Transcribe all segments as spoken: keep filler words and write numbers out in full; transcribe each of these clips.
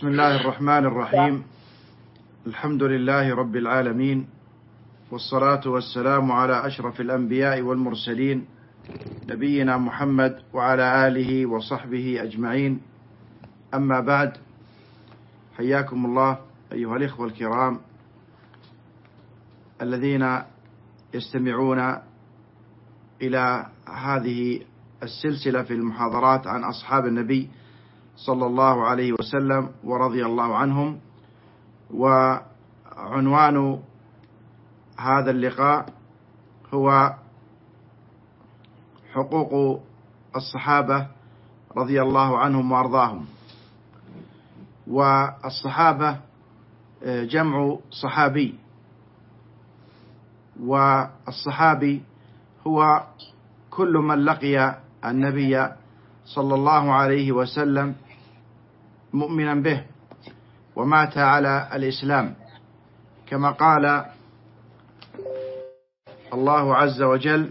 بسم الله الرحمن الرحيم. الحمد لله رب العالمين، والصلاة والسلام على أشرف الأنبياء والمرسلين نبينا محمد وعلى آله وصحبه أجمعين. أما بعد، حياكم الله أيها الإخوة الكرام الذين يستمعون إلى هذه السلسلة في المحاضرات عن أصحاب النبي صلى الله عليه وسلم ورضي الله عنهم. وعنوان هذا اللقاء هو حقوق الصحابة رضي الله عنهم وأرضاهم. والصحابة جمع صحابي، والصحابي هو كل من لقي النبي صلى الله عليه وسلم مؤمنا به ومات على الإسلام، كما قال الله عز وجل: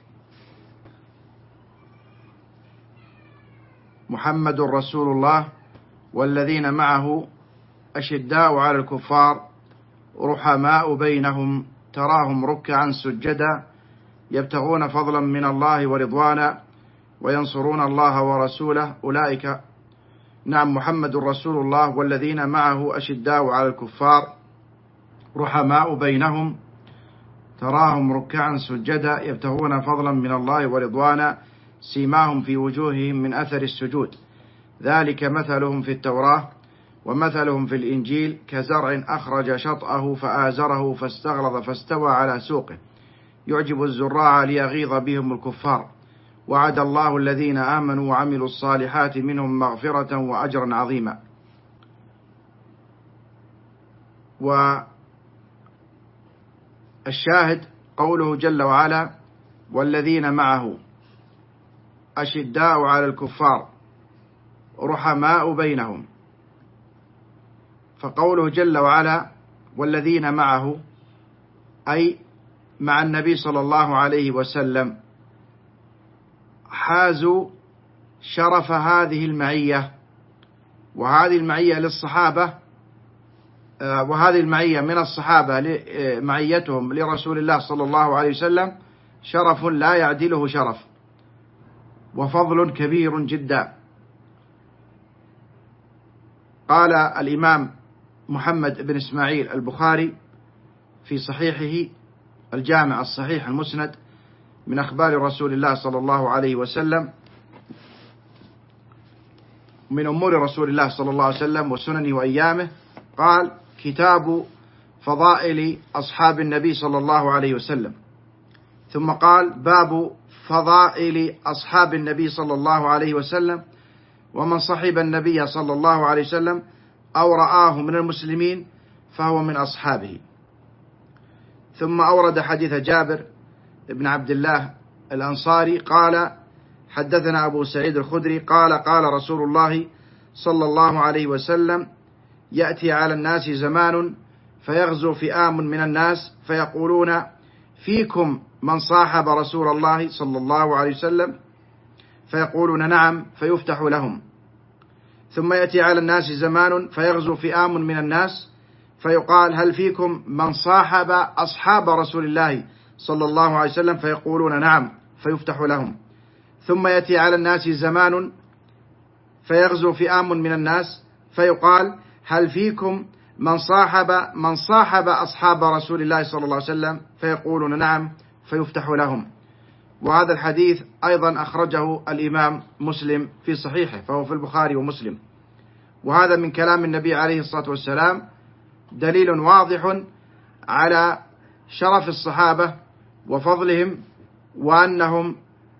محمد رسول الله والذين معه أشداء على الكفار رحماء بينهم تراهم ركعا سجدا يبتغون فضلا من الله ورضوانا وينصرون الله ورسوله أولئك. نعم، محمد رسول الله والذين معه أشداء على الكفار رحماء بينهم تراهم ركعا سجدا يبتغون فضلا من الله ورضوانا سيماهم في وجوههم من أثر السجود ذلك مثلهم في التوراة ومثلهم في الإنجيل كزرع أخرج شطأه فآزره فاستغلظ فاستوى على سوقه يعجب الزراع ليغيظ بهم الكفار وعد الله الذين آمنوا وعملوا الصالحات منهم مغفرة وأجرا عظيما. والشاهد قوله جل وعلا: والذين معه أشداء على الكفار رحماء بينهم. فقوله جل وعلا والذين معه أي مع النبي صلى الله عليه وسلم حازوا شرف هذه المعية، وهذه المعية للصحابة، وهذه المعية من الصحابة معيتهم لرسول الله صلى الله عليه وسلم شرف لا يعدله شرف وفضل كبير جدا. قال الإمام محمد بن إسماعيل البخاري في صحيحه الجامع الصحيح المسند من أخبار رسول الله صلى الله عليه وسلم، من أمور رسول الله صلى الله عليه وسلم وسننه وأيامه، قال: كتاب فضائل أصحاب النبي صلى الله عليه وسلم. ثم قال: باب فضائل أصحاب النبي صلى الله عليه وسلم ومن صحب النبي صلى الله عليه وسلم أو رآه من المسلمين فهو من أصحابه. ثم أورد حديث جابر ابن عبد الله الأنصاري قال: حدثنا أبو سعيد الخدري قال: قال رسول الله صلى الله عليه وسلم: يأتي على الناس زمان فيغزو فئام من الناس فيقولون: فيكم من صاحب رسول الله صلى الله عليه وسلم؟ فيقولون: نعم، فيفتح لهم. ثم يأتي على الناس زمان فيغزو فئام من الناس فيقال: هل فيكم من صاحب أصحاب رسول الله صلى الله عليه وسلم؟ فيقولون: نعم، فيفتح لهم. ثم يأتي على الناس زمان فيغزو فئام من الناس فيقال: هل فيكم من صاحب من صاحب أصحاب رسول الله صلى الله عليه وسلم؟ فيقولون: نعم، فيفتح لهم. وهذا الحديث أيضا أخرجه الإمام مسلم في صحيحه، فهو في البخاري ومسلم. وهذا من كلام النبي عليه الصلاة والسلام دليل واضح على شرف الصحابة وفضلهم، وأنهم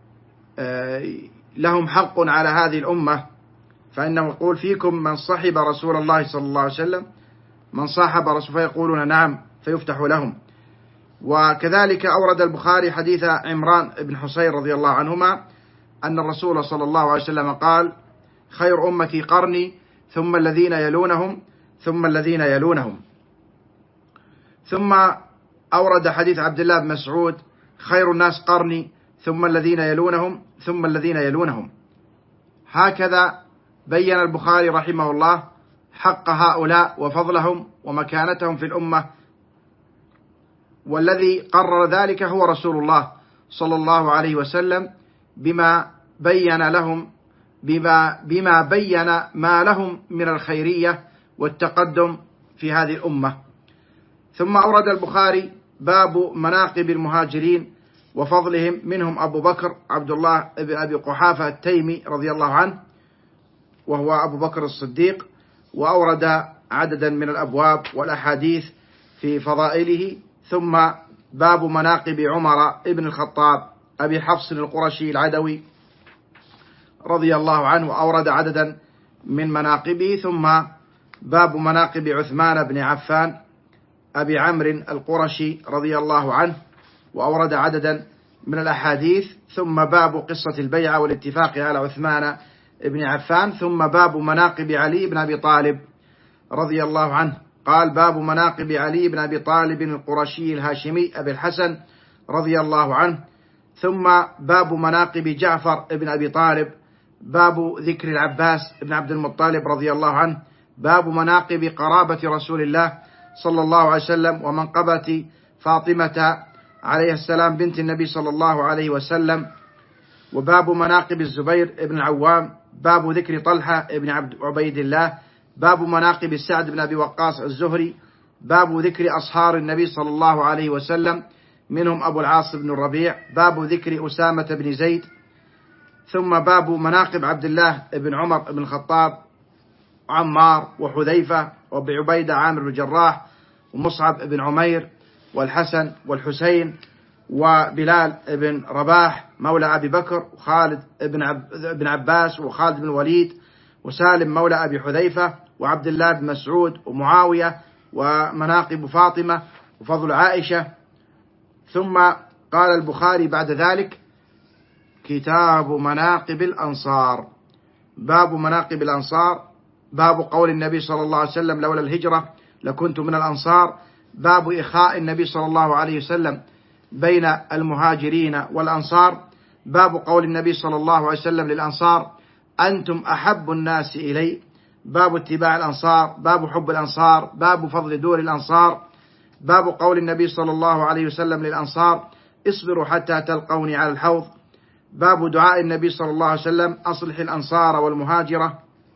لهم حق على هذه الأمة. فإنه يقول: فيكم من صحب رسول الله صلى الله عليه وسلم، من صاحب رسول، فيقولون: نعم، فيفتح لهم. وكذلك أورد البخاري حديث عمران بن حسين رضي الله عنهما أن الرسول صلى الله عليه وسلم قال: خير أمتي قرني ثم الذين يلونهم ثم الذين يلونهم. ثم أورد حديث عبد الله بن مسعود: خير الناس قرني ثم الذين يلونهم ثم الذين يلونهم. هكذا بين البخاري رحمه الله حق هؤلاء وفضلهم ومكانتهم في الأمة، والذي قرر ذلك هو رسول الله صلى الله عليه وسلم بما بين لهم بما, بما بين ما لهم من الخيرية والتقدم في هذه الأمة. ثم أورد البخاري باب مناقب المهاجرين وفضلهم، منهم أبو بكر عبد الله بن أبي قحافة التيمي رضي الله عنه وهو أبو بكر الصديق، وأورد عددا من الأبواب والأحاديث في فضائله. ثم باب مناقب عمر بن الخطاب أبي حفص القرشي العدوي رضي الله عنه، وأورد عددا من مناقبه. ثم باب مناقب عثمان بن عفان أبي عمرو القرشي رضي الله عنه، وأورد عددا من الأحاديث. ثم باب قصة البيعة والاتفاق على عثمان بن عفان. ثم باب مناقب علي بن أبي طالب رضي الله عنه، قال باب مناقب علي بن أبي طالب القرشي الهاشمي أبي الحسن رضي الله عنه. ثم باب مناقب جعفر بن أبي طالب، باب ذكر العباس بن عبد المطلب رضي الله عنه، باب مناقب قرابة رسول الله صلى الله عليه وسلم ومنقبة فاطمة عليه السلام بنت النبي صلى الله عليه وسلم، وباب مناقب الزبير بن العوام، باب ذكر طلحة بن عبد عبيد الله، باب مناقب سعد بن أبي وقاص الزهري، باب ذكر أصهار النبي صلى الله عليه وسلم منهم أبو العاص بن الربيع، باب ذكر أسامة بن زيد. ثم باب مناقب عبد الله بن عمر بن الخطاب، عمار وحذيفة وابي عبيدة عامر بن جراح ومصعب بن عمير والحسن والحسين وبلال بن رباح مولى أبي بكر وخالد بن, عب بن عباس وخالد بن الوليد وسالم مولى أبي حذيفة وعبد الله بن مسعود ومعاوية، ومناقب فاطمة وفضل عائشة. ثم قال البخاري بعد ذلك كتاب مناقب الأنصار، باب مناقب الأنصار، باب قول النبي صلى الله عليه وسلم لولا الهجرة لكنت من الأنصار، باب إخاء النبي صلى الله عليه وسلم بين المهاجرين والأنصار، باب قول النبي صلى الله عليه وسلم للأنصار أنتم أحب الناس إلي، باب اتباع الأنصار، باب حب الأنصار، باب فضل دور الأنصار، باب قول النبي صلى الله عليه وسلم للأنصار اصبروا حتى تلقوني على الحوض، باب دعاء النبي صلى الله عليه وسلم أصلح الأنصار والمهاجرة.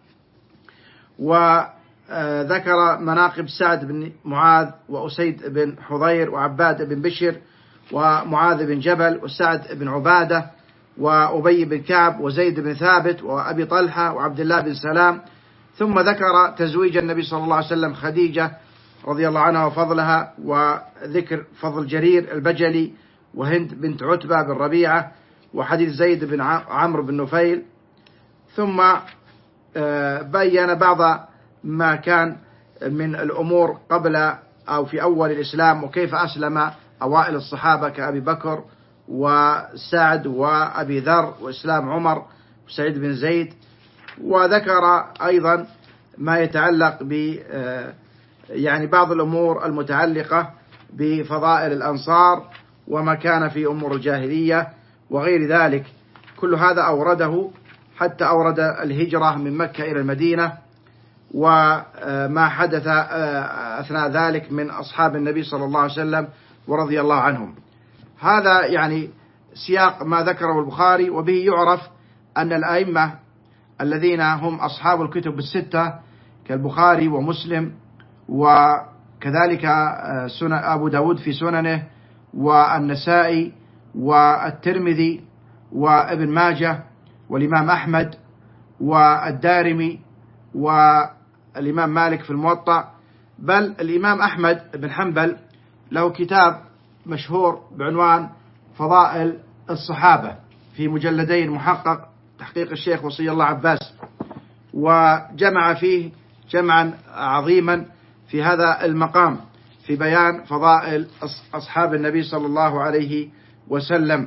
وذكر مناقب سعد بن معاذ وأسيد بن حضير وعباد بن بشر ومعاذ بن جبل وسعد بن عبادة وأبي بن كعب وزيد بن ثابت وأبي طلحة وعبد الله بن سلام. ثم ذكر تزويج النبي صلى الله عليه وسلم خديجة رضي الله عنها وفضلها، وذكر فضل جرير البجلي وهند بنت عتبة بن ربيعة وحديث زيد بن عمرو بن نفيل. ثم بين بعض ما كان من الأمور قبل أو في أول الإسلام وكيف أسلم أوائل الصحابة كأبي بكر وسعد وأبي ذر وإسلام عمر وسعيد بن زيد. وذكر أيضا ما يتعلق ب يعني بعض الأمور المتعلقة بفضائل الأنصار وما كان في أمور الجاهلية وغير ذلك. كل هذا أورده حتى أورد الهجرة من مكة إلى المدينة وما حدث أثناء ذلك من أصحاب النبي صلى الله عليه وسلم ورضي الله عنهم. هذا يعني سياق ما ذكره البخاري، وبه يعرف أن الأئمة الذين هم أصحاب الكتب الستة كالبخاري ومسلم وكذلك سنن أبو داود في سننه والنسائي والترمذي وابن ماجه والإمام أحمد والدارمي والإمام مالك في الموطأ، بل الإمام أحمد بن حنبل له كتاب مشهور بعنوان فضائل الصحابة في مجلدين محقق تحقيق الشيخ وصي الله عباس، وجمع فيه جمعا عظيما في هذا المقام في بيان فضائل أصحاب النبي صلى الله عليه وسلم.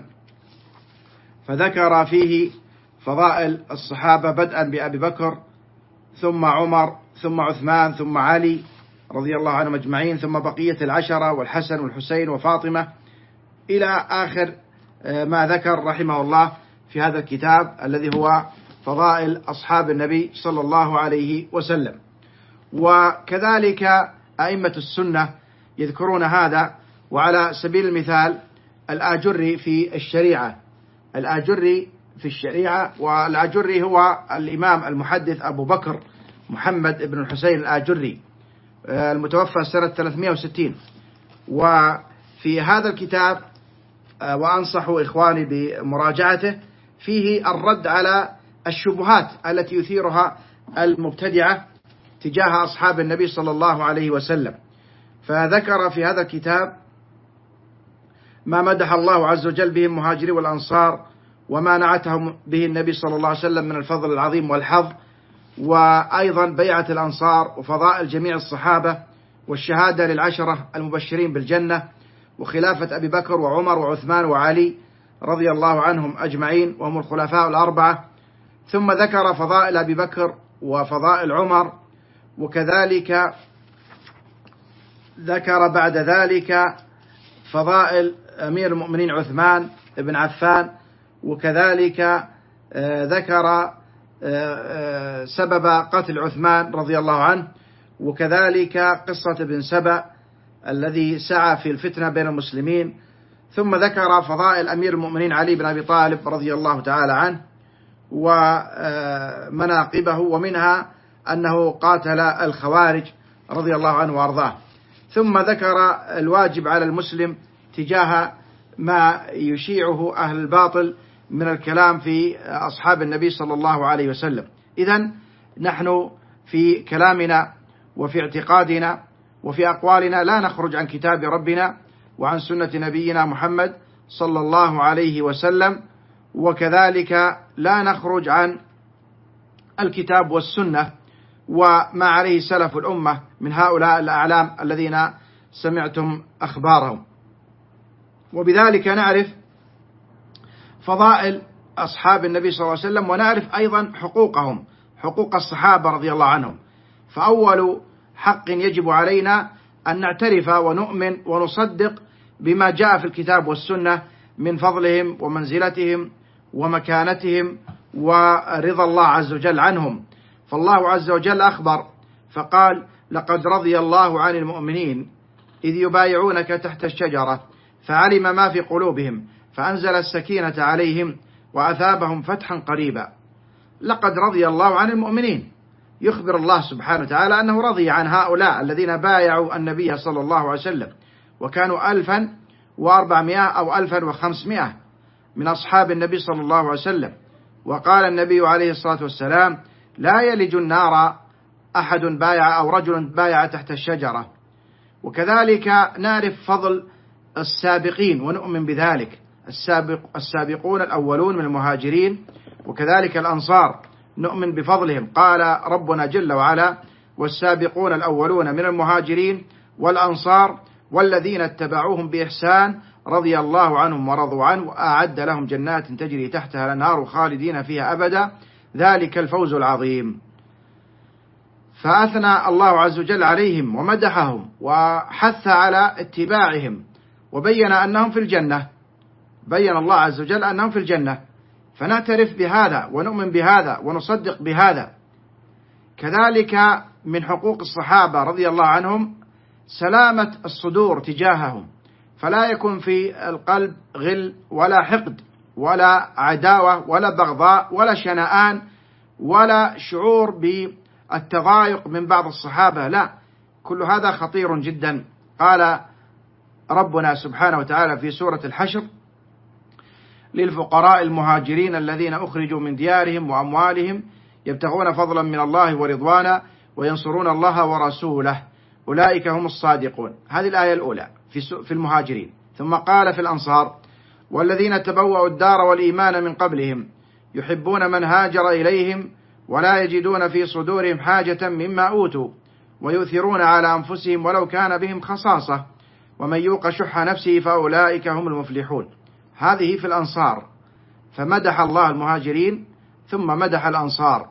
فذكر فيه فضائل الصحابة بدءا بأبي بكر ثم عمر ثم عثمان ثم علي رضي الله عنهم أجمعين، ثم بقية العشرة والحسن والحسين وفاطمة إلى آخر ما ذكر رحمه الله في هذا الكتاب الذي هو فضائل أصحاب النبي صلى الله عليه وسلم. وكذلك أئمة السنة يذكرون هذا. وعلى سبيل المثال الآجري في الشريعة الآجري في الشريعة والآجري هو الإمام المحدث أبو بكر محمد بن الحسين الآجري المتوفى سنة ثلاثمائة وستين. وفي هذا الكتاب وأنصح إخواني بمراجعته فيه الرد على الشبهات التي يثيرها المبتدعة تجاه أصحاب النبي صلى الله عليه وسلم. فذكر في هذا الكتاب ما مدح الله عز وجل به المهاجرين والأنصار وما نعتهم به النبي صلى الله عليه وسلم من الفضل العظيم والحظ، وأيضا بيعة الأنصار وفضائل جميع الصحابة والشهادة للعشرة المبشرين بالجنة وخلافة أبي بكر وعمر وعثمان وعلي رضي الله عنهم أجمعين وهم الخلفاء الأربعة. ثم ذكر فضائل أبي بكر وفضائل عمر، وكذلك ذكر بعد ذلك فضائل أمير المؤمنين عثمان بن عفان، وكذلك ذكر سبب قتل عثمان رضي الله عنه، وكذلك قصة ابن سبأ الذي سعى في الفتنة بين المسلمين. ثم ذكر فضائل أمير المؤمنين علي بن أبي طالب رضي الله تعالى عنه ومناقبه، ومنها أنه قاتل الخوارج رضي الله عنه وأرضاه. ثم ذكر الواجب على المسلم تجاه ما يشيعه أهل الباطل من الكلام في أصحاب النبي صلى الله عليه وسلم. إذن نحن في كلامنا وفي اعتقادنا وفي أقوالنا لا نخرج عن كتاب ربنا وعن سنة نبينا محمد صلى الله عليه وسلم، وكذلك لا نخرج عن الكتاب والسنة وما عليه سلف الأمة من هؤلاء الأعلام الذين سمعتم أخبارهم. وبذلك نعرف فضائل أصحاب النبي صلى الله عليه وسلم، ونعرف أيضا حقوقهم، حقوق الصحابة رضي الله عنهم. فأول حق يجب علينا أن نعترف ونؤمن ونصدق بما جاء في الكتاب والسنة من فضلهم ومنزلتهم ومكانتهم ورضا الله عز وجل عنهم. فالله عز وجل أخبر فقال: لقد رضي الله عن المؤمنين إذ يبايعونك تحت الشجرة فعلم ما في قلوبهم فأنزل السكينة عليهم وأثابهم فتحا قريبا. لقد رضي الله عن المؤمنين، يخبر الله سبحانه وتعالى أنه رضي عن هؤلاء الذين بايعوا النبي صلى الله عليه وسلم، وكانوا ألفا وأربعمائة أو ألفا وخمسمائة من أصحاب النبي صلى الله عليه وسلم. وقال النبي عليه الصلاة والسلام: لا يلج النار أحد بايع أو رجل بايع تحت الشجرة. وكذلك نعرف فضل السابقين ونؤمن بذلك، السابق السابقون الأولون من المهاجرين وكذلك الأنصار نؤمن بفضلهم. قال ربنا جل وعلا: والسابقون الأولون من المهاجرين والأنصار والذين اتبعوهم بإحسان رضي الله عنهم ورضوا عنه وأعد لهم جنات تجري تحتها الأنهار خالدين فيها أبدا ذلك الفوز العظيم. فأثنى الله عز وجل عليهم ومدحهم وحث على اتباعهم وبين أنهم في الجنة، بين الله عز وجل أنهم في الجنة، فنعترف بهذا ونؤمن بهذا ونصدق بهذا. كذلك من حقوق الصحابة رضي الله عنهم سلامة الصدور تجاههم، فلا يكون في القلب غل ولا حقد ولا عداوة ولا بغضاء ولا شنآن ولا شعور بالتضايق من بعض الصحابة، لا، كل هذا خطير جدا. قال ربنا سبحانه وتعالى في سورة الحشر: للفقراء المهاجرين الذين أخرجوا من ديارهم وأموالهم يبتغون فضلا من الله ورضوانا وينصرون الله ورسوله أولئك هم الصادقون. هذه الآية الأولى في المهاجرين. ثم قال في الأنصار: والذين تبوأوا الدار والإيمان من قبلهم يحبون من هاجر إليهم ولا يجدون في صدورهم حاجة مما أوتوا ويؤثرون على أنفسهم ولو كان بهم خصاصة ومن يوق شح نفسه فأولئك هم المفلحون. هذه في الأنصار، فمدح الله المهاجرين ثم مدح الأنصار.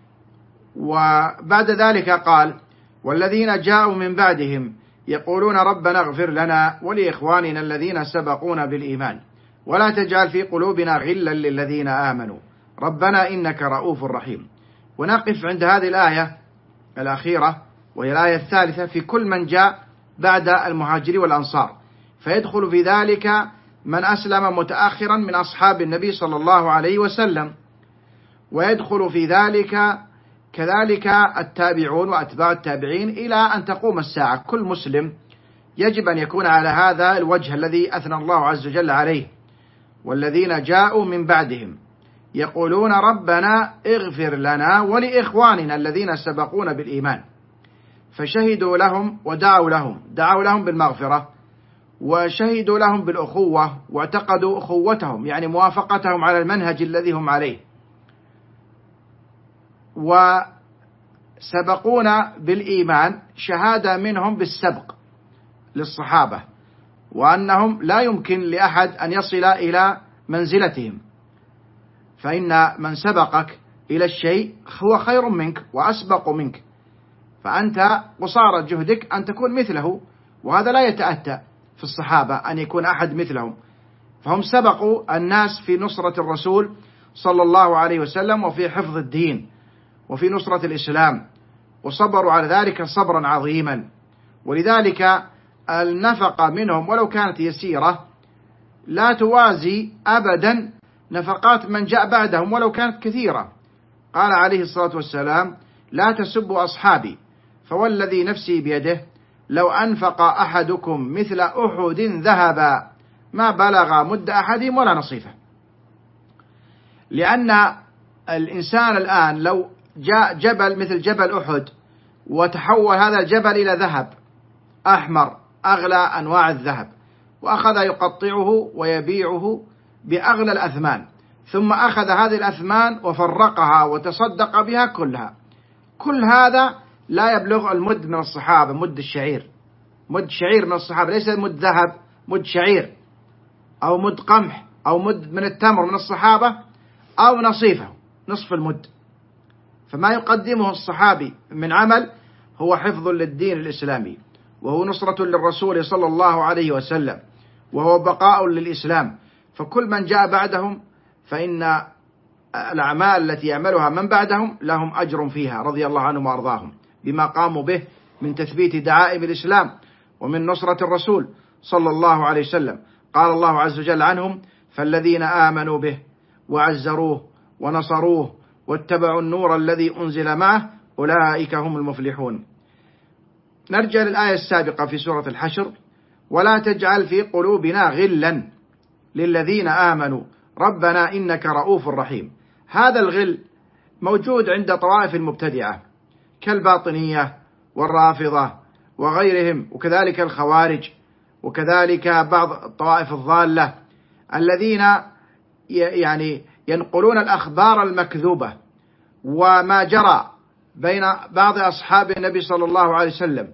وبعد ذلك قال: والذين جاءوا من بعدهم يقولون ربنا اغفر لنا ولإخواننا الذين سبقونا بالإيمان ولا تجعل في قلوبنا غلا للذين آمنوا ربنا إنك رؤوف رحيم. ونقف عند هذه الآية الأخيرة وهي الآية الثالثة في كل من جاء بعد المهاجرين والأنصار، فيدخل في ذلك من أسلم متأخرا من أصحاب النبي صلى الله عليه وسلم، ويدخل في ذلك كذلك التابعون وأتباع التابعين إلى أن تقوم الساعة. كل مسلم يجب أن يكون على هذا الوجه الذي أثنى الله عز وجل عليه: والذين جاءوا من بعدهم يقولون ربنا اغفر لنا ولإخواننا الذين سبقونا بالإيمان، فشهدوا لهم ودعوا لهم دعوا لهم بالمغفرة، وشهدوا لهم بالأخوة، واعتقدوا أخوتهم يعني موافقتهم على المنهج الذي هم عليه، وسبقونا بالإيمان شهادة منهم بالسبق للصحابة، وأنهم لا يمكن لأحد أن يصل إلى منزلتهم، فإن من سبقك إلى الشيء هو خير منك وأسبق منك، فأنت قصارى جهدك أن تكون مثله، وهذا لا يتأتى في الصحابة أن يكون أحد مثلهم، فهم سبقوا الناس في نصرة الرسول صلى الله عليه وسلم وفي حفظ الدين وفي نصرة الإسلام، وصبروا على ذلك صبرا عظيما. ولذلك النفقة منهم ولو كانت يسيرة لا توازي أبدا نفقات من جاء بعدهم ولو كانت كثيرة. قال عليه الصلاة والسلام: لا تسبوا أصحابي، فوالذي نفسي بيده لو أنفق أحدكم مثل أحد ذهبا ما بلغ مد أحدهم ولا نصيفه. لأن الإنسان الآن لو جاء جبل مثل جبل أحد وتحول هذا الجبل إلى ذهب أحمر أغلى أنواع الذهب، وأخذ يقطعه ويبيعه بأغلى الأثمان، ثم أخذ هذه الأثمان وفرقها وتصدق بها كلها، كل هذا لا يبلغ المد من الصحابة، مد الشعير، مد شعير من الصحابة، ليس مد ذهب، مد شعير أو مد قمح أو مد من التمر من الصحابة أو نصيفه نصف المد. فما يقدمه الصحابي من عمل هو حفظ للدين الإسلامي، وهو نصرة للرسول صلى الله عليه وسلم، وهو بقاء للإسلام. فكل من جاء بعدهم فإن الأعمال التي يعملها من بعدهم لهم أجر فيها رضي الله عنهم وأرضاهم، بما قاموا به من تثبيت دعائم الإسلام ومن نصرة الرسول صلى الله عليه وسلم. قال الله عز وجل عنهم: فالذين آمنوا به وعزروه ونصروه واتبعوا النور الذي أنزل معه أولئك هم المفلحون. نرجع للآية السابقة في سورة الحشر: ولا تجعل في قلوبنا غلا للذين آمنوا ربنا إنك رؤوف رحيم. هذا الغل موجود عند طوائف المبتدعة كالباطنية والرافضة وغيرهم، وكذلك الخوارج، وكذلك بعض الطوائف الضالة الذين يعني ينقلون الأخبار المكذوبة وما جرى بين بعض أصحاب النبي صلى الله عليه وسلم،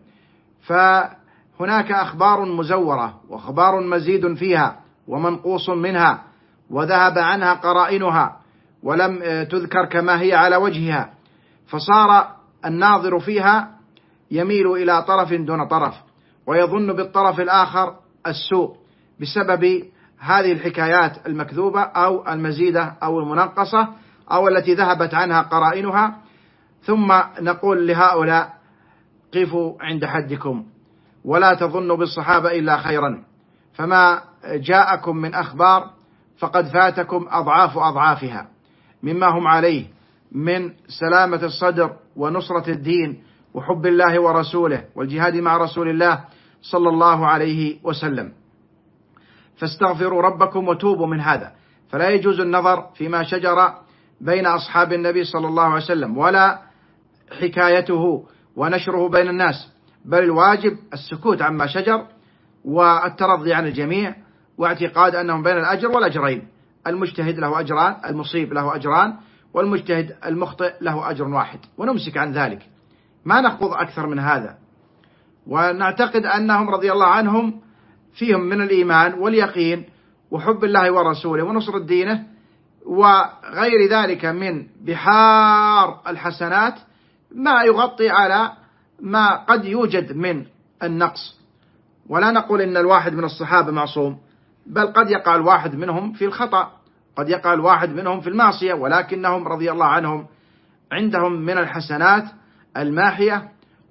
فهناك أخبار مزورة وأخبار مزيد فيها ومنقوص منها وذهب عنها قرائنها ولم تذكر كما هي على وجهها، فصار الناظر فيها يميل إلى طرف دون طرف ويظن بالطرف الآخر السوء بسبب هذه الحكايات المكذوبة أو المزيدة أو المنقصة أو التي ذهبت عنها قرائنها. ثم نقول لهؤلاء: قفوا عند حدكم ولا تظنوا بالصحابة إلا خيرا، فما جاءكم من أخبار فقد فاتكم أضعاف أضعافها مما هم عليه من سلامة الصدر ونصرة الدين وحب الله ورسوله والجهاد مع رسول الله صلى الله عليه وسلم. فاستغفروا ربكم وتوبوا من هذا. فلا يجوز النظر فيما شجر بين أصحاب النبي صلى الله عليه وسلم ولا حكايته ونشره بين الناس، بل الواجب السكوت عما شجر والترضي عن الجميع واعتقاد أنهم بين الأجر والأجرين، المجتهد له أجران، المصيب له أجران، والمجتهد المخطئ له أجر واحد، ونمسك عن ذلك، ما نخوض أكثر من هذا. ونعتقد أنهم رضي الله عنهم فيهم من الإيمان واليقين وحب الله ورسوله ونصر دينه وغير ذلك من بحار الحسنات ما يغطي على ما قد يوجد من النقص. ولا نقول إن الواحد من الصحابة معصوم، بل قد يقع الواحد منهم في الخطأ، قد يقع الواحد منهم في المعصية، ولكنهم رضي الله عنهم عندهم من الحسنات الماحية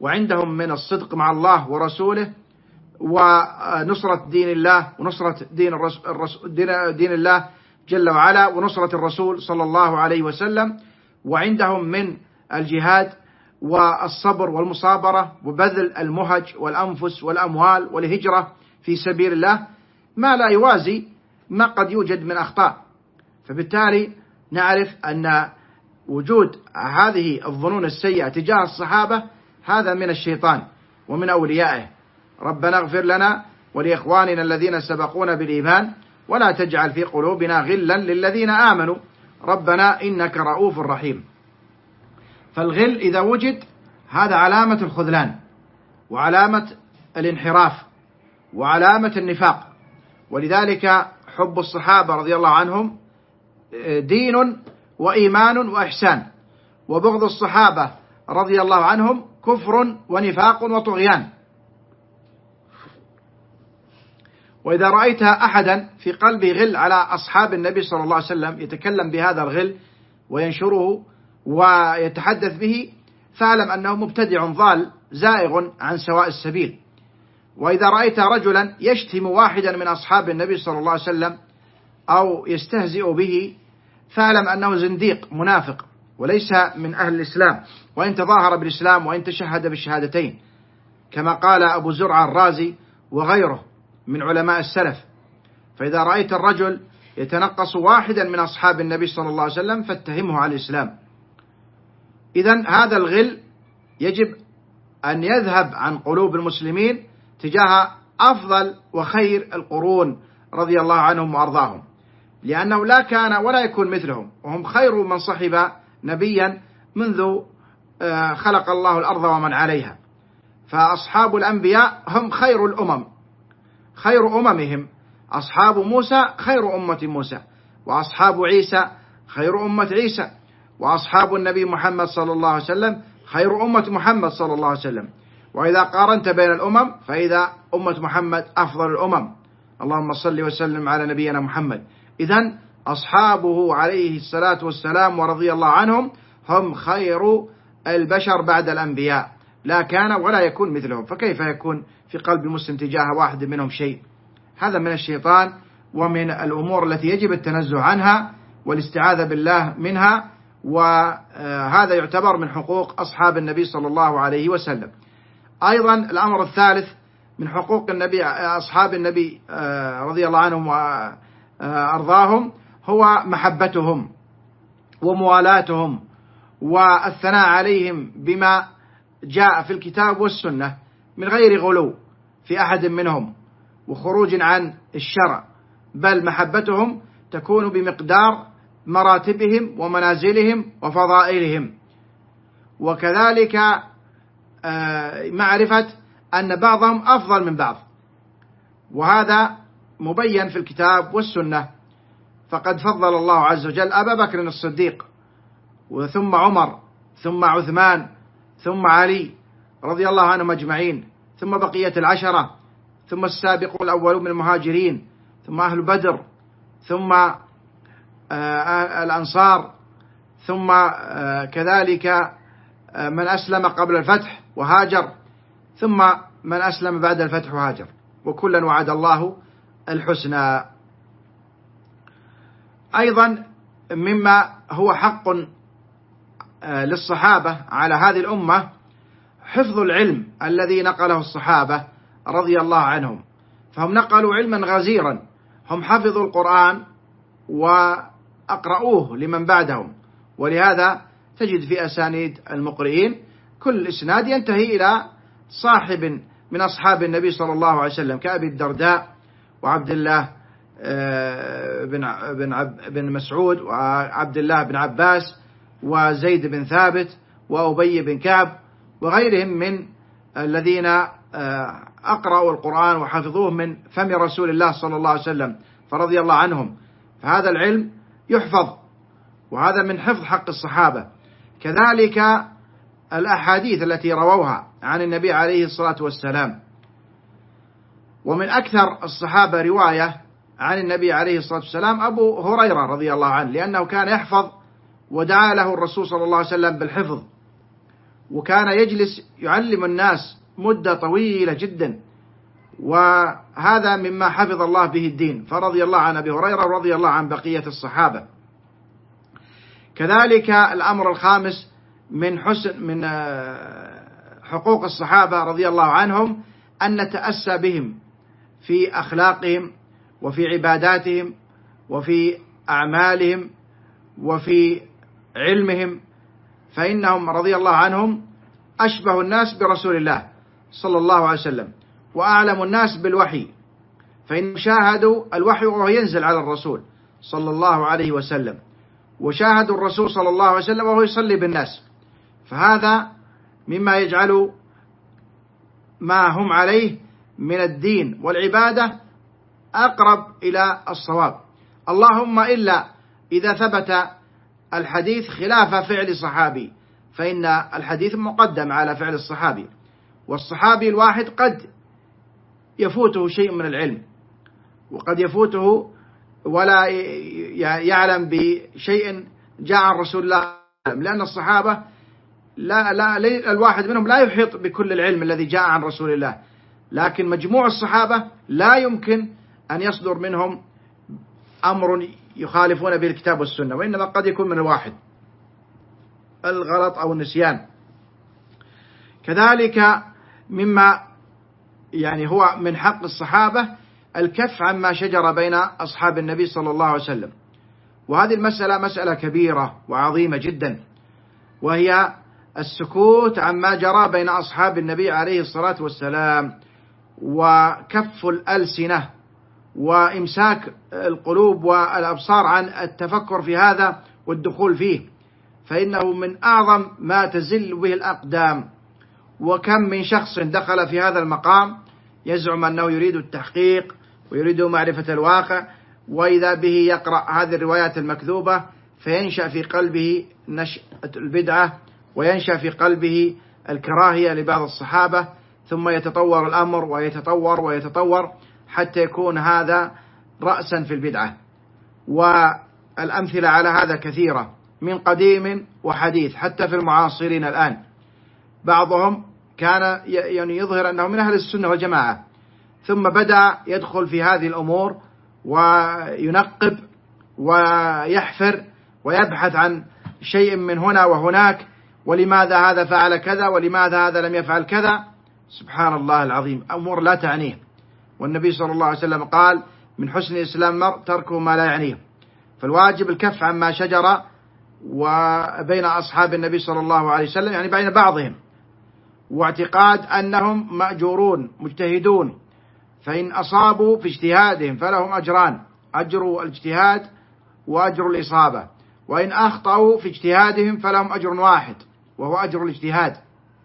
وعندهم من الصدق مع الله ورسوله ونصرة دين الله ونصرة دين, الرسول دين, دين الله جل وعلا ونصرة الرسول صلى الله عليه وسلم، وعندهم من الجهاد والصبر والمصابرة وبذل المهج والأنفس والأموال والهجرة في سبيل الله ما لا يوازي ما قد يوجد من أخطاء. فبالتالي نعرف أن وجود هذه الظنون السيئة تجاه الصحابة هذا من الشيطان ومن أوليائه. ربنا اغفر لنا ولإخواننا الذين سبقونا بالإيمان ولا تجعل في قلوبنا غلا للذين آمنوا ربنا إنك رؤوف رحيم. فالغل إذا وجد هذا علامة الخذلان وعلامة الانحراف وعلامة النفاق. ولذلك حب الصحابة رضي الله عنهم دين وإيمان وإحسان، وبغض الصحابة رضي الله عنهم كفر ونفاق وطغيان. وإذا رأيت أحدا في قلبه غل على أصحاب النبي صلى الله عليه وسلم يتكلم بهذا الغل وينشره ويتحدث به فاعلم أنه مبتدع ضال زائغ عن سواء السبيل. وإذا رأيت رجلا يشتم واحدا من أصحاب النبي صلى الله عليه وسلم أو يستهزئ به فاعلم أنه زنديق منافق وليس من أهل الإسلام، وإن تظاهر بالإسلام وإن تشهد بالشهادتين، كما قال أبو زرع الرازي وغيره من علماء السلف. فإذا رأيت الرجل يتنقص واحدا من أصحاب النبي صلى الله عليه وسلم فاتهمه على الإسلام. إذن هذا الغل يجب أن يذهب عن قلوب المسلمين تجاه أفضل وخير القرون رضي الله عنهم وأرضاهم، لأنه لا كان ولا يكون مثلهم، وهم خير من صحب نبيا منذ خلق الله الأرض ومن عليها. فأصحاب الأنبياء هم خير الأمم، خير أممهم. أصحاب موسى خير أمة موسى، وأصحاب عيسى خير أمة عيسى، وأصحاب النبي محمد صلى الله عليه وسلم خير أمة محمد صلى الله عليه وسلم. وإذا قارنت بين الأمم فإذا أمة محمد أفضل الأمم. اللهم صل وسلم على نبينا محمد. إذن أصحابه عليه الصلاة والسلام ورضي الله عنهم هم خير البشر بعد الأنبياء، لا كان ولا يكون مثلهم. فكيف يكون في قلب المسلم تجاه واحد منهم شيء؟ هذا من الشيطان ومن الأمور التي يجب التنزه عنها والاستعاذة بالله منها، وهذا يعتبر من حقوق أصحاب النبي صلى الله عليه وسلم. أيضا الأمر الثالث من حقوق النبي أصحاب النبي رضي الله عنهم وأرضاهم هو محبتهم وموالاتهم والثناء عليهم بما جاء في الكتاب والسنة من غير غلو في أحد منهم وخروج عن الشرع، بل محبتهم تكون بمقدار مراتبهم ومنازلهم وفضائلهم. وكذلك معرفة أن بعضهم أفضل من بعض، وهذا مبين في الكتاب والسنة. فقد فضل الله عز وجل أبا بكر الصديق وثم عمر ثم عثمان ثم علي رضي الله عنهم أجمعين، ثم بقية العشرة، ثم السابقون الأولون من المهاجرين، ثم أهل بدر، ثم الأنصار، ثم كذلك من أسلم قبل الفتح وهاجر، ثم من أسلم بعد الفتح وهاجر، وكلا وعد الله الحسنى. أيضا مما هو حق للصحابة على هذه الأمة حفظ العلم الذي نقله الصحابة رضي الله عنهم، فهم نقلوا علما غزيرا، هم حفظوا القرآن وأقرؤوه لمن بعدهم، ولهذا تجد في أسانيد المقرئين كل إسناد ينتهي إلى صاحب من أصحاب النبي صلى الله عليه وسلم كأبي الدرداء وعبد الله بن بن مسعود وعبد الله بن عباس وزيد بن ثابت وأبي بن كعب وغيرهم من الذين أقرأوا القرآن وحفظوه من فم رسول الله صلى الله عليه وسلم فرضي الله عنهم. فهذا العلم يحفظ، وهذا من حفظ حق الصحابة. كذلك الأحاديث التي رووها عن النبي عليه الصلاة والسلام، ومن أكثر الصحابة رواية عن النبي عليه الصلاة والسلام أبو هريرة رضي الله عنه، لأنه كان يحفظ ودعا له الرسول صلى الله عليه وسلم بالحفظ. وكان يجلس يعلم الناس مدة طويلة جدا، وهذا مما حفظ الله به الدين، فرضي الله عن أبي هريرة ورضي الله عن بقية الصحابة. كذلك الأمر الخامس من حسن من حقوق الصحابة رضي الله عنهم أن نتأسى بهم في أخلاقهم وفي عباداتهم وفي أعمالهم وفي علمهم، فإنهم رضي الله عنهم أشبه الناس برسول الله صلى الله عليه وسلم وأعلم الناس بالوحي، فإن شاهدوا الوحي وهو ينزل على الرسول صلى الله عليه وسلم، وشاهدوا الرسول صلى الله عليه وسلم وهو يصلي بالناس، فهذا مما يجعل ما هم عليه من الدين والعبادة أقرب إلى الصواب، اللهم إلا إذا ثبت الحديث خلاف فعل صحابي، فإن الحديث مقدم على فعل الصحابي، والصحابي الواحد قد يفوته شيء من العلم، وقد يفوته ولا يعلم بشيء جاء عن رسول الله، لأن الصحابة لا لا الواحد منهم لا يحيط بكل العلم الذي جاء عن رسول الله، لكن مجموع الصحابة لا يمكن أن يصدر منهم أمر يخالفون به الكتاب والسنة، وإنما قد يكون من الواحد الغلط أو النسيان. كذلك مما يعني هو من حق الصحابة الكف عما شجر بين أصحاب النبي صلى الله عليه وسلم، وهذه المسألة مسألة كبيرة وعظيمة جدا، وهي السكوت عما جرى بين أصحاب النبي عليه الصلاة والسلام، وكف الألسنة وإمساك القلوب والأبصار عن التفكر في هذا والدخول فيه، فإنه من أعظم ما تزل به الأقدام. وكم من شخص دخل في هذا المقام يزعم أنه يريد التحقيق ويريد معرفة الواقع، وإذا به يقرأ هذه الروايات المكذوبة فينشأ في قلبه نشأة البدعة، وينشأ في قلبه الكراهية لبعض الصحابة، ثم يتطور الأمر ويتطور ويتطور حتى يكون هذا رأسا في البدعة. والأمثلة على هذا كثيرة من قديم وحديث، حتى في المعاصرين الآن بعضهم كان يعني يظهر أنه من أهل السنة والجماعة، ثم بدأ يدخل في هذه الأمور وينقب ويحفر ويبحث عن شيء من هنا وهناك، ولماذا هذا فعل كذا ولماذا هذا لم يفعل كذا. سبحان الله العظيم، أمور لا تعنيه، والنبي صلى الله عليه وسلم قال من حسن إسلام المرء تركه ما لا يعنيه، فالواجب الكف عما شجر وبين أصحاب النبي صلى الله عليه وسلم، يعني بين بعضهم، واعتقاد أنهم مأجورون مجتهدون، فإن أصابوا في اجتهادهم فلهم أجران، أجر الاجتهاد وأجر الإصابة، وإن أخطأوا في اجتهادهم فلهم أجر واحد وهو أجر الاجتهاد.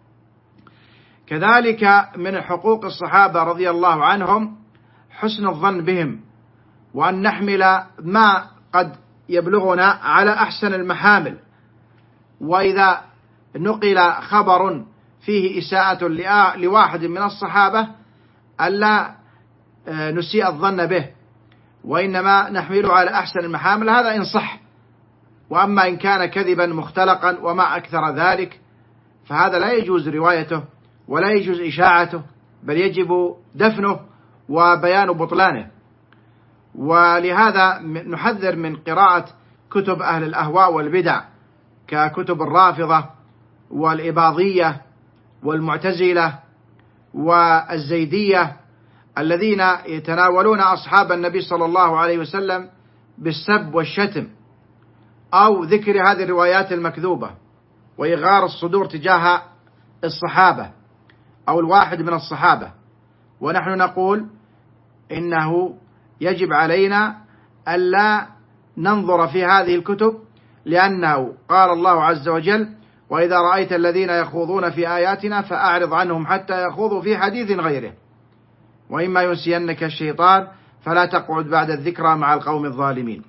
كذلك من حقوق الصحابة رضي الله عنهم حسن الظن بهم، وأن نحمل ما قد يبلغنا على أحسن المحامل، وإذا نقل خبر فيه إساءة لواحد من الصحابة ألا نسيء الظن به، وإنما نحمله على أحسن المحامل، هذا إن صح. وأما إن كان كذبا مختلقا وما أكثر ذلك فهذا لا يجوز روايته ولا يجوز إشاعته، بل يجب دفنه وبيان بطلانه. ولهذا نحذر من قراءة كتب أهل الأهواء والبدع ككتب الرافضة والإباضية والمعتزلة والزيدية، الذين يتناولون أصحاب النبي صلى الله عليه وسلم بالسب والشتم، أو ذكر هذه الروايات المكذوبة وإغار الصدور تجاه الصحابة أو الواحد من الصحابة. ونحن نقول إنه يجب علينا ألا ننظر في هذه الكتب، لأنه قال الله عز وجل وإذا رأيت الذين يخوضون في آياتنا فأعرض عنهم حتى يخوضوا في حديث غيره، وإما ينسينك الشيطان فلا تقعد بعد الذكرى مع القوم الظالمين.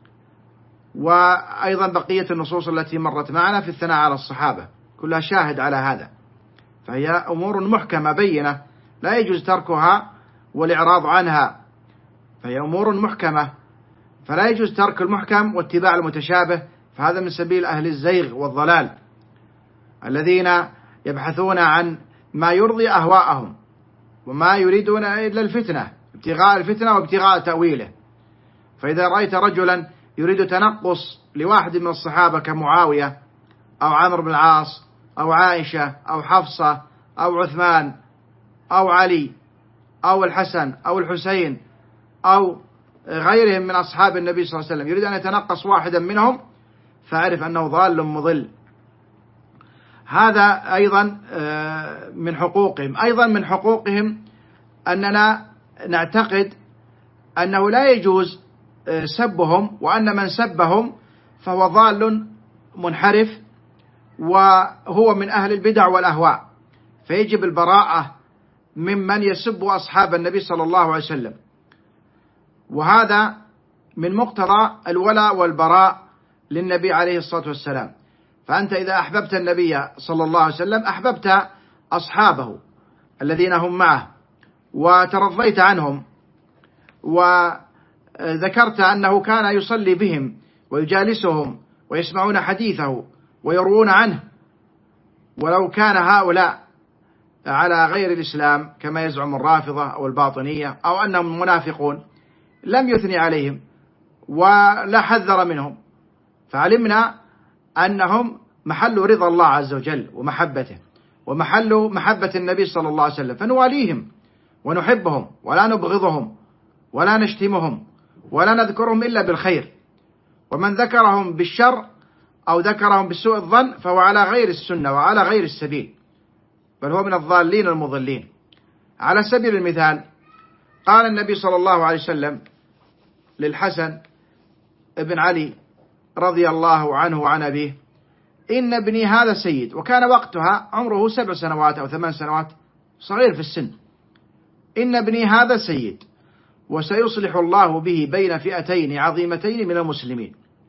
وأيضا بقية النصوص التي مرت معنا في الثناء على الصحابة كلها شاهد على هذا، فهي أمور محكمة بينة لا يجوز تركها والإعراض عنها، فهي أمور محكمة فلا يجوز ترك المحكم واتباع المتشابه، فهذا من سبيل أهل الزيغ والضلال الذين يبحثون عن ما يرضي أهواءهم وما يريدون إلا الفتنة، ابتغاء الفتنة وابتغاء تأويله. فإذا رأيت رجلا يريد تنقص لواحد من الصحابة كمعاوية أو عمرو بن العاص أو عائشة أو حفصة أو عثمان أو علي أو الحسن أو الحسين أو غيرهم من أصحاب النبي صلى الله عليه وسلم، يريد أن يتنقص واحدا منهم، فأعرف أنه ضال مضل. هذا أيضا من حقوقهم. أيضا من حقوقهم أننا نعتقد أنه لا يجوز سبهم، وأن من سبهم فهو ضال منحرف وهو من أهل البدع والأهواء، فيجب البراءة ممن يسب أصحاب النبي صلى الله عليه وسلم. وهذا من مقتضى الولاء والبراء للنبي عليه الصلاة والسلام. فأنت إذا أحببت النبي صلى الله عليه وسلم أحببت أصحابه الذين هم معه وترضيت عنهم، وذكرت أنه كان يصلي بهم ويجالسهم ويسمعون حديثه ويروون عنه. ولو كان هؤلاء على غير الإسلام كما يزعم الرافضة أو الباطنية أو أنهم منافقون لم يثني عليهم ولا حذر منهم، فعلمنا أنهم محل رضا الله عز وجل ومحبته ومحل محبة النبي صلى الله عليه وسلم، فنواليهم ونحبهم ولا نبغضهم ولا نشتمهم ولا نذكرهم إلا بالخير. ومن ذكرهم بالشر أو ذكرهم بسوء الظن فهو على غير السنة وعلى غير السبيل، بل هو من الضالين المضلين. على سبيل المثال قال النبي صلى الله عليه وسلم للحسن ابن علي رضي الله عنه وعن أبيه: إن ابني هذا سيد. وكان وقتها عمره سبع سنوات أو ثمان سنوات، صغير في السن. إن ابني هذا سيد وسيصلح الله به بين فئتين عظيمتين من المسلمين.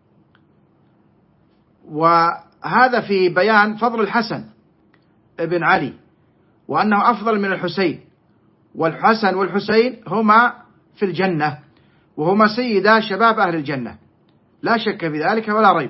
وهذا في بيان فضل الحسن ابن علي وأنه أفضل من الحسين، والحسن والحسين هما في الجنة وهما سيدا شباب أهل الجنة، لا شك في ذلك ولا ريب.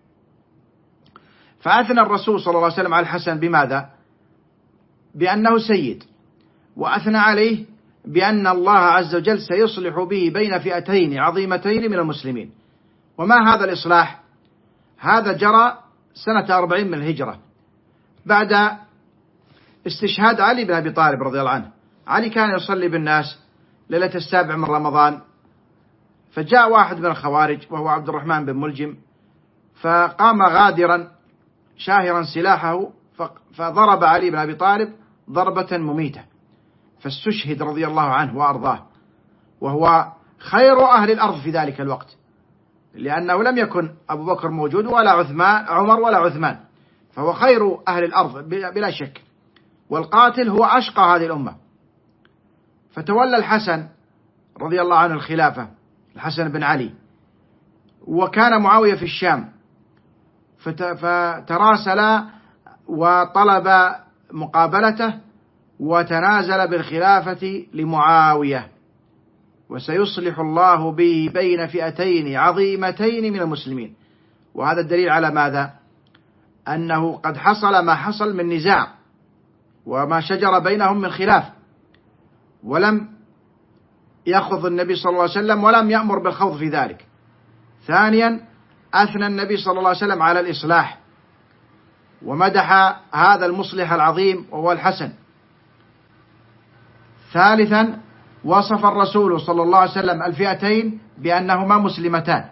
فأثنى الرسول صلى الله عليه وسلم على الحسن بماذا؟ بأنه سيد، وأثنى عليه بأن الله عز وجل سيصلح به بين فئتين عظيمتين من المسلمين. وما هذا الإصلاح؟ هذا جرى سنة أربعين من الهجرة بعد استشهاد علي بن أبي طالب رضي الله عنه. علي كان يصلي بالناس ليلة السابع من رمضان، فجاء واحد من الخوارج وهو عبد الرحمن بن ملجم، فقام غادرا شاهرا سلاحه فضرب علي بن أبي طالب ضربة مميتة، فاستشهد رضي الله عنه وأرضاه، وهو خير أهل الأرض في ذلك الوقت، لأنه لم يكن أبو بكر موجود ولا عثمان عمر ولا عثمان، فهو خير أهل الأرض بلا شك، والقاتل هو أشقى هذه الأمة. فتولى الحسن رضي الله عنه الخلافة، الحسن بن علي، وكان معاوية في الشام، فتراسل وطلب مقابلته وتنازل بالخلافة لمعاوية، وسيصلح الله به بين فئتين عظيمتين من المسلمين. وهذا الدليل على ماذا؟ أنه قد حصل ما حصل من نزاع وما شجر بينهم من خلاف، ولم يخض النبي صلى الله عليه وسلم ولم يأمر بالخوض في ذلك. ثانيا، أثنى النبي صلى الله عليه وسلم على الإصلاح ومدح هذا المصلح العظيم وهو الحسن. ثالثا، وصف الرسول صلى الله عليه وسلم الفئتين بأنهما مسلمتان،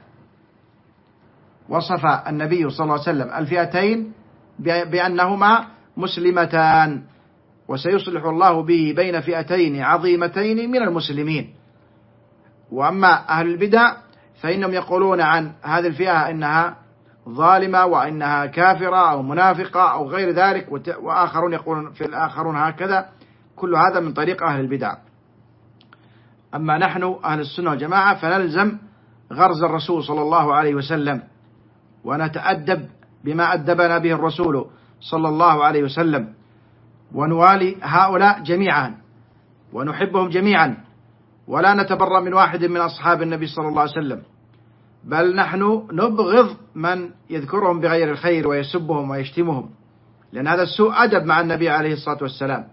وصف النبي صلى الله عليه وسلم الفئتين بأنهما مسلمتان، وسيصلح الله به بين فئتين عظيمتين من المسلمين. وأما أهل البدع فإنهم يقولون عن هذه الفئة إنها ظالمة وإنها كافرة أو منافقة أو غير ذلك، وآخرون يقولون في الآخرون هكذا. كل هذا من طريق أهل البدع. أما نحن أهل السنة والجماعة فنلزم غرز الرسول صلى الله عليه وسلم، ونتأدب بما أدبنا به الرسول صلى الله عليه وسلم، ونوالي هؤلاء جميعا ونحبهم جميعا، ولا نتبرأ من واحد من أصحاب النبي صلى الله عليه وسلم، بل نحن نبغض من يذكرهم بغير الخير ويسبهم ويشتمهم، لأن هذا سوء أدب مع النبي عليه الصلاة والسلام.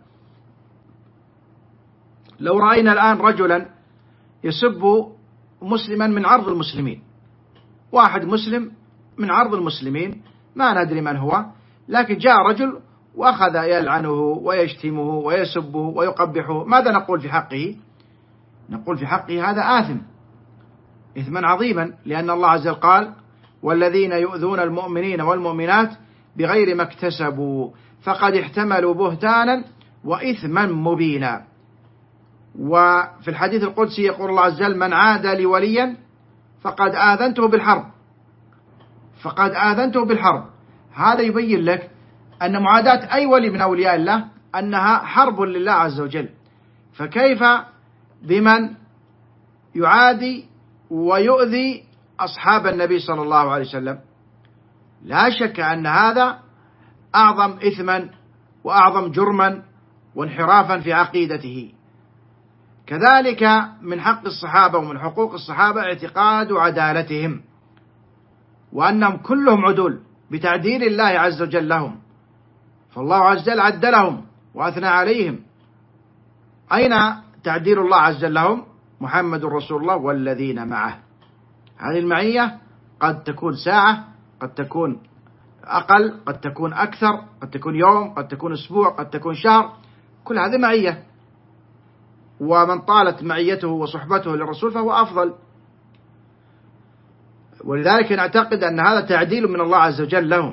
لو رأينا الآن رجلا يسب مسلما من عرض المسلمين، واحد مسلم من عرض المسلمين ما ندري من هو، لكن جاء رجل وأخذ يلعنه ويشتمه ويسبه ويقبحه، ماذا نقول في حقه؟ نقول في حقه هذا آثم إثما عظيما، لأن الله عز وجل قال: والذين يؤذون المؤمنين والمؤمنات بغير ما اكتسبوا فقد احتملوا بهتانا وإثما مبينا. وفي الحديث القدسي يقول الله عز وجل: من عاد لي وليا فقد آذنته بالحرب، فقد آذنته بالحرب. هذا يبين لك أن معاداة أي ولي من أولياء الله أنها حرب لله عز وجل، فكيف بمن يعادي ويؤذي أصحاب النبي صلى الله عليه وسلم؟ لا شك أن هذا أعظم إثما وأعظم جرما وانحرافا في عقيدته. كذلك من حق الصحابة ومن حقوق الصحابة اعتقاد عدالتهم، وأنهم كلهم عدول بتعديل الله عز وجل لهم، فالله عز وجل عدلهم وأثنى عليهم. أين تعديل الله عز وجل لهم؟ محمد رسول الله والذين معه. هذه المعية قد تكون ساعة، قد تكون أقل، قد تكون أكثر، قد تكون يوم، قد تكون أسبوع، قد تكون شهر، كل هذه معية، ومن طالت معيته وصحبته للرسول فهو أفضل. ولذلك نعتقد أن هذا تعديل من الله عز وجل لهم.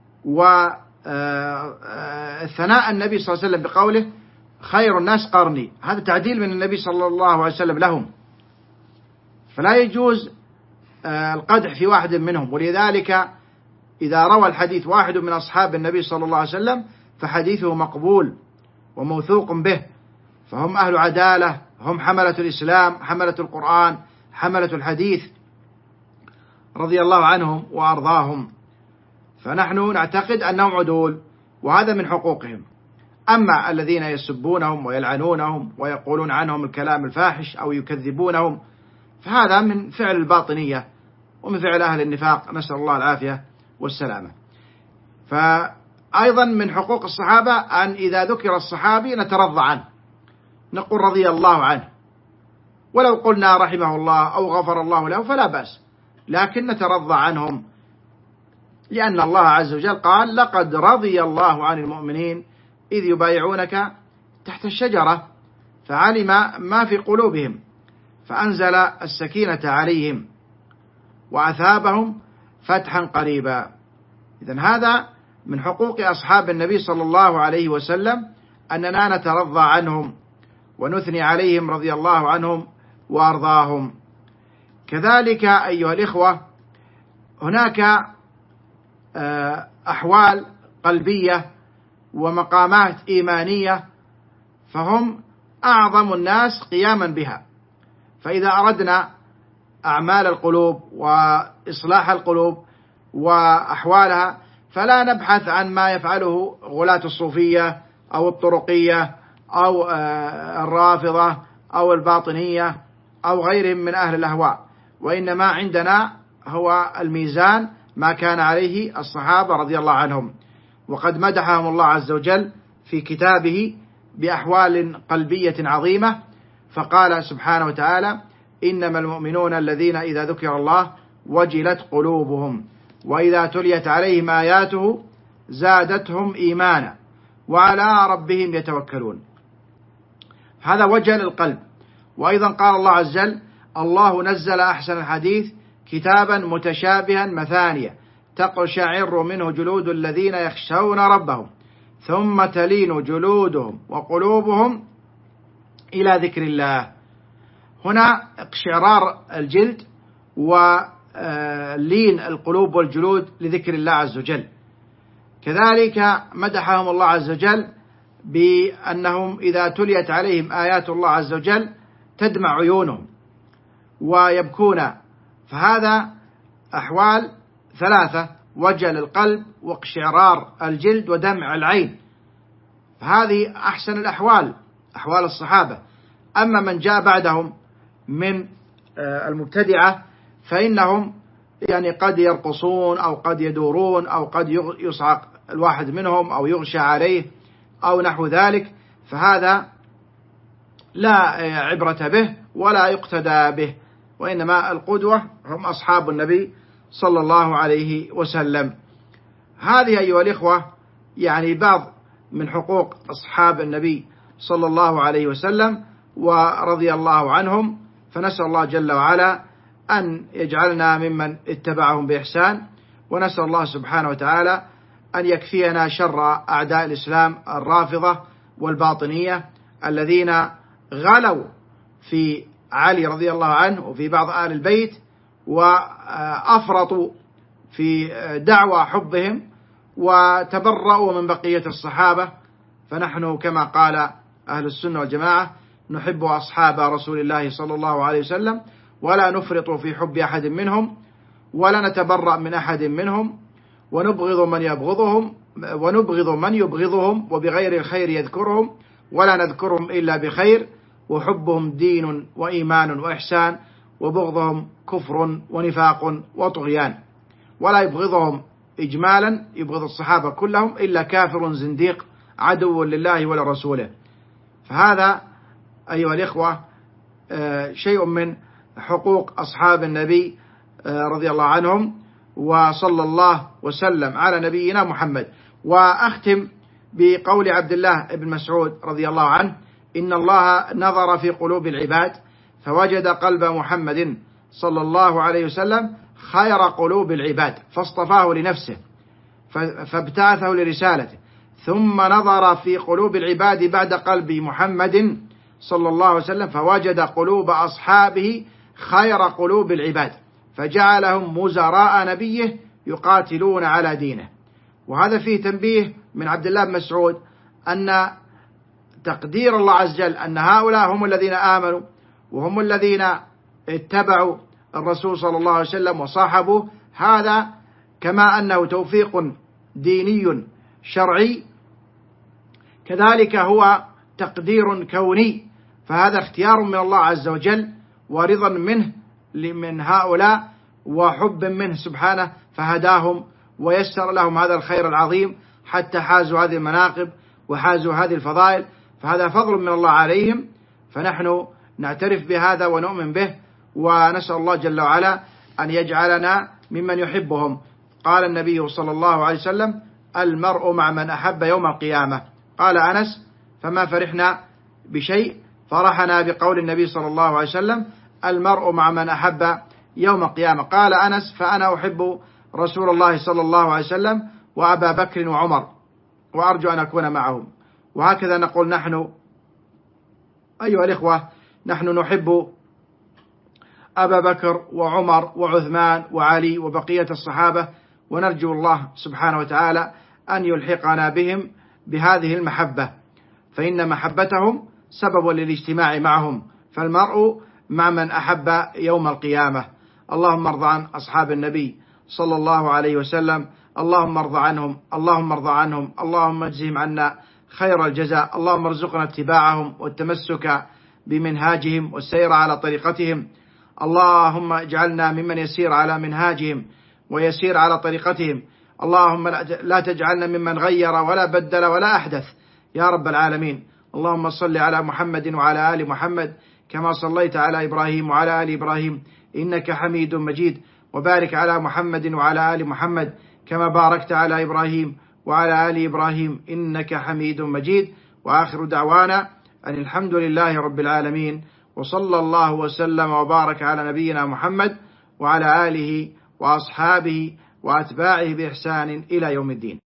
وثناء النبي صلى الله عليه وسلم بقوله: خير الناس قرني، هذا تعديل من النبي صلى الله عليه وسلم لهم، فلا يجوز القدح في واحد منهم. ولذلك إذا روى الحديث واحد من أصحاب النبي صلى الله عليه وسلم فحديثه مقبول وموثوق به، فهم أهل عدالة، هم حملة الإسلام، حملة القرآن، حملة الحديث رضي الله عنهم وأرضاهم، فنحن نعتقد أنهم عدول، وهذا من حقوقهم. أما الذين يسبونهم ويلعنونهم ويقولون عنهم الكلام الفاحش أو يكذبونهم فهذا من فعل الباطنية ومن فعل أهل النفاق، نسأل الله العافية والسلامة. فأيضا من حقوق الصحابة أن إذا ذكر الصحابي نترضى عنه، نقول رضي الله عنه، ولو قلنا رحمه الله أو غفر الله له فلا بأس، لكن نترضى عنهم، لأن الله عز وجل قال: لقد رضي الله عن المؤمنين إذ يبايعونك تحت الشجرة فعلم ما في قلوبهم فأنزل السكينة عليهم وأثابهم فتحا قريبا. إذن هذا من حقوق أصحاب النبي صلى الله عليه وسلم أننا نترضى عنهم ونثني عليهم رضي الله عنهم وأرضاهم. كذلك أيها الإخوة هناك أحوال قلبية ومقامات إيمانية فهم أعظم الناس قياما بها، فإذا أردنا أعمال القلوب وإصلاح القلوب وأحوالها فلا نبحث عن ما يفعله غلاة الصوفية أو الطرقية أو الرافضة أو الباطنية أو غيرهم من أهل الأهواء، وإنما عندنا هو الميزان ما كان عليه الصحابة رضي الله عنهم، وقد مدحهم الله عز وجل في كتابه بأحوال قلبية عظيمة، فقال سبحانه وتعالى: إنما المؤمنون الذين إذا ذكر الله وجلت قلوبهم وإذا تليت عليهم آياته زادتهم إيمانا وعلى ربهم يتوكلون. هذا وجل القلب. وأيضا قال الله عز وجل: الله نزل أحسن الحديث كتابا متشابها مثانية تقشعر منه جلود الذين يخشون ربهم ثم تلين جلودهم وقلوبهم إلى ذكر الله. هنا اقشعرار الجلد ولين القلوب والجلود لذكر الله عز وجل. كذلك مدحهم الله عز وجل بأنهم إذا تليت عليهم آيات الله عز وجل تدمع عيونهم ويبكون، فهذا أحوال ثلاثة: وجل القلب واقشعرار الجلد ودمع العين، فهذه أحسن الأحوال، أحوال الصحابة. أما من جاء بعدهم من المبتدعة فإنهم يعني قد يرقصون أو قد يدورون أو قد يصعق الواحد منهم أو يغشى عليه أو نحو ذلك، فهذا لا عبرة به ولا يقتدى به، وإنما القدوة هم أصحاب النبي صلى الله عليه وسلم. هذه أيها الإخوة يعني بعض من حقوق أصحاب النبي صلى الله عليه وسلم ورضي الله عنهم، فنسأل الله جل وعلا أن يجعلنا ممن اتبعهم بإحسان، ونسأل الله سبحانه وتعالى أن يكفينا شر أعداء الإسلام الرافضة والباطنية الذين غلوا في علي رضي الله عنه وفي بعض آل البيت، وأفرطوا في دعوى حبهم وتبرؤوا من بقية الصحابة. فنحن كما قال أهل السنة والجماعة نحب أصحاب رسول الله صلى الله عليه وسلم ولا نفرط في حب أحد منهم ولا نتبرأ من أحد منهم، ونبغض من يبغضهم ونبغض من يبغضهم وبغير الخير يذكرهم ولا نذكرهم إلا بخير، وحبهم دين وإيمان وإحسان، وبغضهم كفر ونفاق وطغيان. ولا يبغضهم إجمالا، يبغض الصحابة كلهم إلا كافر زنديق عدو لله ولرسوله. فهذا أيها الإخوة شيء من حقوق أصحاب النبي رضي الله عنهم، وصلى الله وسلم على نبينا محمد. وأختم بقول عبد الله بن مسعود رضي الله عنه: إن الله نظر في قلوب العباد فوجد قلب محمد صلى الله عليه وسلم خير قلوب العباد فاصطفاه لنفسه فابتعثه لرسالته، ثم نظر في قلوب العباد بعد قلب محمد صلى الله عليه وسلم فوجد قلوب أصحابه خير قلوب العباد فجعلهم وزراء نبيه يقاتلون على دينه. وهذا فيه تنبيه من عبد الله بن مسعود أن تقدير الله عز وجل أن هؤلاء هم الذين آمنوا وهم الذين اتبعوا الرسول صلى الله عليه وسلم وصاحبوه، هذا كما أنه توفيق ديني شرعي كذلك هو تقدير كوني، فهذا اختيار من الله عز وجل ورضا منه من هؤلاء وحب منه سبحانه، فهداهم ويسر لهم هذا الخير العظيم حتى حازوا هذه المناقب وحازوا هذه الفضائل، فهذا فضل من الله عليهم، فنحن نعترف بهذا ونؤمن به، ونسأل الله جل وعلا أن يجعلنا ممن يحبهم. قال النبي صلى الله عليه وسلم: المرء مع من أحب يوم القيامة. قال أنس: فما فرحنا بشيء فرحنا بقول النبي صلى الله عليه وسلم: المرء مع من أحب يوم القيامة. قال أنس: فأنا أحب رسول الله صلى الله عليه وسلم وأبا بكر وعمر وأرجو أن أكون معهم. وهكذا نقول نحن أيها الإخوة، نحن نحب أبا بكر وعمر وعثمان وعلي وبقية الصحابة، ونرجو الله سبحانه وتعالى أن يلحقنا بهم بهذه المحبة، فإن محبتهم سبب للاجتماع معهم، فالمرء مع من أحب يوم القيامة. اللهم ارض عن أصحاب النبي صلى الله عليه وسلم، اللهم ارض عنهم اللهم ارض عنهم اللهم اجزهم عنا خير الجزاء، اللهم ارزقنا اتباعهم والتمسك بمنهاجهم والسير على طريقتهم، اللهم اجعلنا ممن يسير على منهاجهم ويسير على طريقتهم، اللهم لا تجعلنا ممن غير ولا بدل ولا أحدث يا رب العالمين. اللهم صل على محمد وعلى آل محمد كما صليت على إبراهيم وعلى آل إبراهيم إنك حميد مجيد، وبارك على محمد وعلى آل محمد كما باركت على إبراهيم وعلى آل إبراهيم إنك حميد مجيد. وآخر دعوانا أن الحمد لله رب العالمين، وصلى الله وسلم وبارك على نبينا محمد وعلى آله وأصحابه وأتباعه بإحسان إلى يوم الدين.